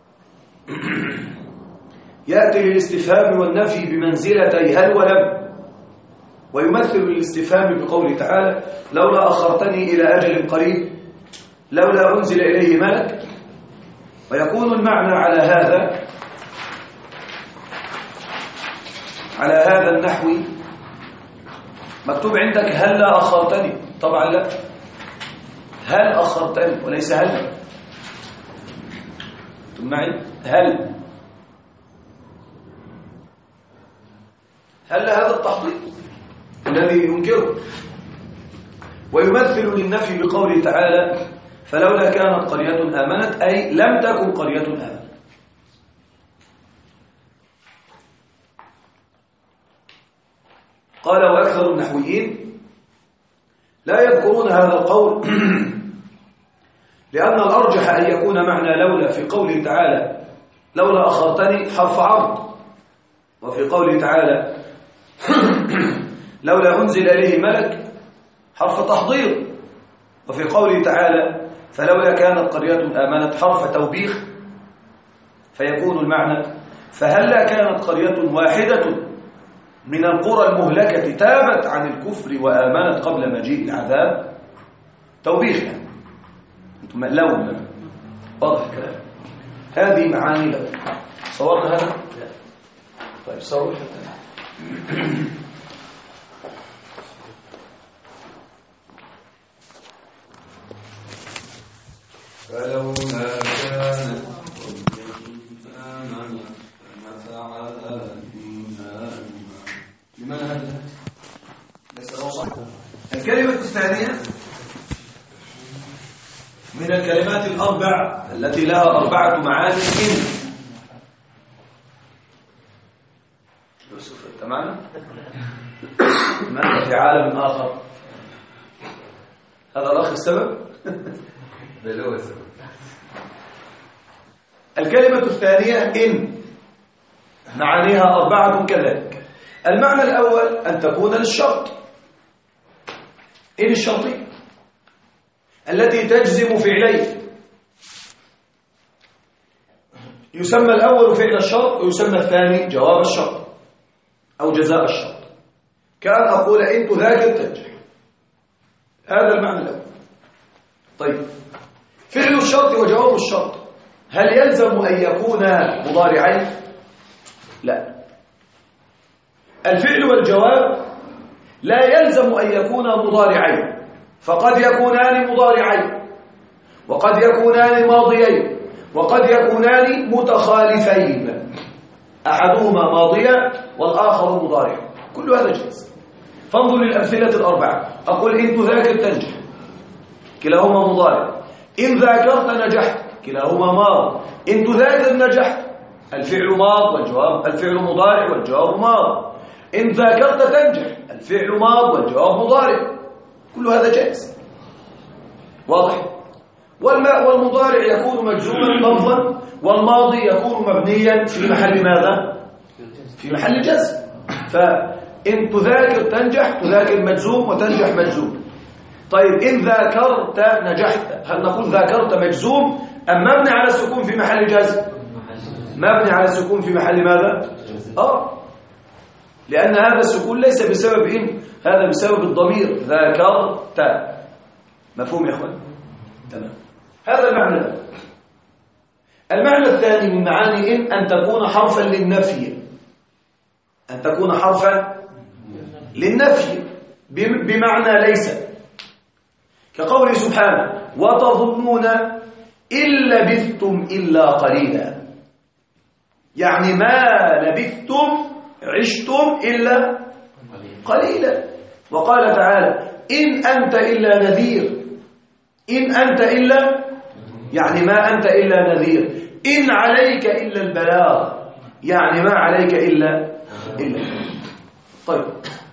يأتي للاستفهام والنفي بمنزلتي هل ولم، ويمثل الاستفهام بقوله تعالى لولا أخرتني إلى أجل قريب لولا أنزل إليه ملك، ويكون المعنى على هذا النحو. مكتوب عندك هل لا أخرتني، طبعا لا، هل أخرتني وليس هل. انتم معي؟ هل هذا التحضير الذي ينكره، ويمثل للنفي بقوله تعالى فلولا كانت قرية آمنت، أي لم تكن قرية آمنت. قال وأكثر النحويين لا يذكرون هذا القول لأن الأرجح أن يكون معنى لولا في قوله تعالى لولا أخرتني حرف عرض، وفي قوله تعالى لولا أنزل إليه ملك حرف تحضير، وفي قوله تعالى فلولا كانت قرية آمنت حرف توبيخ، فيكون المعنى فهلا كانت قرية واحدة من القرى المهلكة تابت عن الكفر وآمنت قبل مجيء العذاب، توبيخ يعني. انتم لون واضح الكلام. هذه معاني لون. صورنا هذا؟ لا. طيب صور حتى فلولا كانت آمنت فنفعها إيمانها. لماذا هذا؟ ليس صح. الكلمة الثانية من الكلمات الأربع التي لها 4 معاني. إن يوسف تمام؟ ماذا في عالم آخر؟ هذا الأخ السبب؟ بلو السبب. الكلمة الثانية إن معانيها 4 كذلك. المعنى الأول أن تكون للشرط، إن الشرطي التي تجزم فعلين، يسمى الأول فعل الشرط ويسمى الثاني جواب الشرط أو جزاء الشرط، كأن أقول إن تذاكر تنجح. هذا المعنى الأول. طيب فعل الشرط وجواب الشرط هل يلزم أن يكون مضارعين؟ لا. الفعل والجواب لا يلزم أن يكونا مضارعين، فقد يكونان مضارعين وقد يكونان ماضيين وقد يكونان متخالفين، أحدهما ماضيا والآخر مضارع، كل هذا جائز. فانظر للأمثلة الأربعة. أقول إن تذاكر تنجح، كلاهما مضارع. إن ذاكرت نجحت، كلاهما ماض. إن تذاكر نجحت، الفعل ماض والجواب الفعل مضارع والجواب ماض. إن ذاكرت تنجح، الفعل ماض والجواب مضارع، كل هذا جائز. واضح؟ والمضارع يكون مجزوما لفظا، والماضي يكون مبنيا في محل ماذا؟ في محل جزم. فإن تذاكر تنجح، تذاكر مجزوم وتنجح مجزوم. طيب إن ذاكرت نجحت، هل نقول ذاكرت مجزوم أم مبني على السكون في محل جزم؟ مبني على السكون في محل ماذا؟ لأن هذا السكون ليس بسبب إن، هذا بسبب الضمير ذاكرت. مفهوم يا أخوان؟ تمام. هذا المعنى. المعنى الثاني من معاني إن أن تكون حرفا للنفي، أن تكون حرفا للنفي بمعنى ليس، كقوله سبحانه وتظنون إن لبثتم إلا قليلا، يعني ما لبثتم عشتم إلا قليلا. وقال تعالى إن أنت إلا نذير، إن أنت إلا يعني ما أنت إلا نذير، إن عليك إلا البلاغ يعني ما عليك إلا. طيب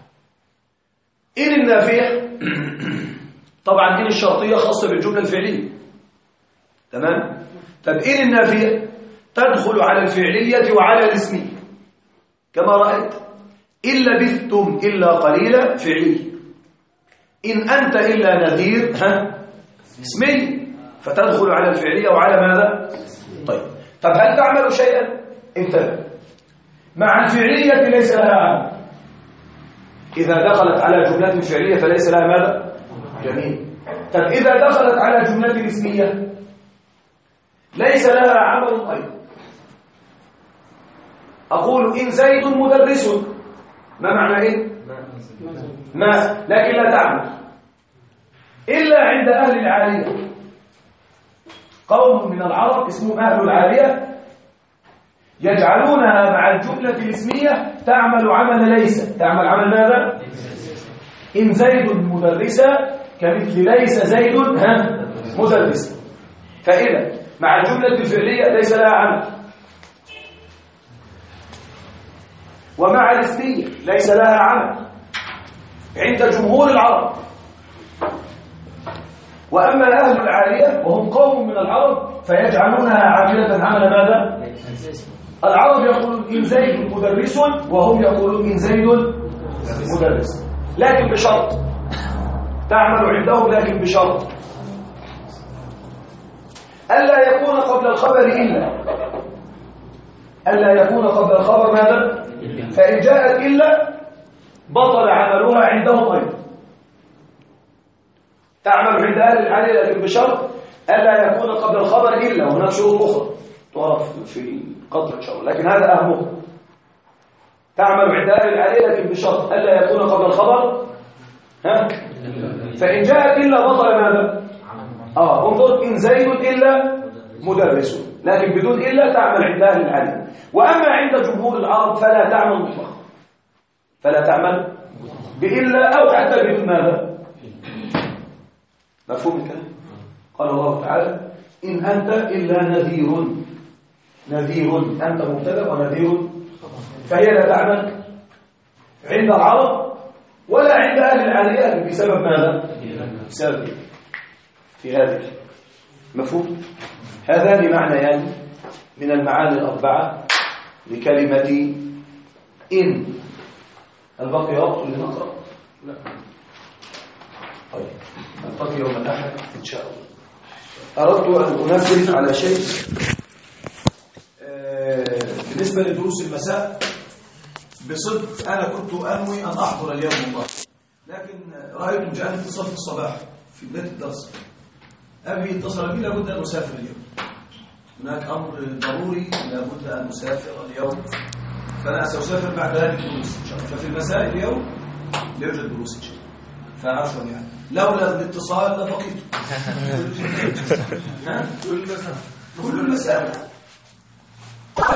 إن النافية طبعا إن الشرطية خاصة بالجملة الفعلية، تمام؟ طب إن النافية تدخل على الفعلية وعلى الاسمية كما رأيت. إن لبثتم إلا قليلا فعلي، إن أنت إلا نذير اسمي، فتدخل على الفعلية وعلى ماذا؟ طب هل تعمل شيئا؟ انتبه، مع الفعلية ليس لها عمل. إذا دخلت على جملة فعلية فليس لها ماذا؟ جميل. طب إذا دخلت على جملة اسمية ليس لها عمل أيضا. أقول إن زيد مدرس، ما معنى إيه؟ ما، لكن لا تعمل إلا عند أهل العالية. قوم من العرب اسمهم أهل العالية يجعلونها مع الجملة الاسمية تعمل عمل ليس. تعمل عمل ماذا؟ إن زيد مدرسة كمثل ليس زيد مدرسة. فإذا مع الجملة الفعلية ليس لها عمل، ومع الاسمية ليس لها عمل عند جمهور العرب. وأما أهل العالية وهم قوم من العرب فيجعلونها عاملة عمل ماذا؟ العرب يقولون إن زيد مدرس وهم يقولون إن زيد مدرس، لكن بشرط، تعمل عندهم لكن بشرط ألا يكون قبل الخبر إلا، ألا يكون قبل الخبر ماذا؟ فإن جاءت إلا بطل عملها عندهم أيضا. تعمل عند أهل العالية لكن بشرط ألا يكون قبل الخبر إلا، وهناك شروط أخرى تعرف في القدر إن شاء الله، لكن هذا أهمه. تعمل عند أهل العالية لكن بشرط ألا يكون قبل الخبر فإن جاءت إلا بطل ماذا؟ انظر إن زيد إلا مدرس، لكن بدون إلا تعمل عند أهل العالية. وأما عند جمهور العرب فلا تعمل مطلقا، فلا تعمل بإلا أو حتى بدون ماذا؟ مفهوم الكلام؟ قال الله تعالى إن أنت إلا نذير. نذير أنت مبتدأ ونذير، فهي لا تعمل عند العرب ولا عند أهل العالية بسبب ماذا؟ بسبب في هذه. مفهوم؟ هذان معنيان من المعاني الأربعة لكلمة إن. هل بقي وقت لنقرأ؟ لا. طيب نلتقي يوم الأحد إن شاء الله. أردت أن أنبه على شيء بالنسبة لدروس المساء. بصدق أنا كنت أنوي أن أحضر اليوم والله، لكن رأيت جاءني اتصال في الصباح في بداية الدرس، أبي اتصل بي لابد أن أسافر اليوم، هناك أمر ضروري لابد أن أسافر اليوم، فأنا سأسافر بعد هذه الدروس إن شاء الله. ففي المساء اليوم لا يوجد دروس إن شاء الله، فعفوا يعني لولا الاتصال لبقيت. كل المساء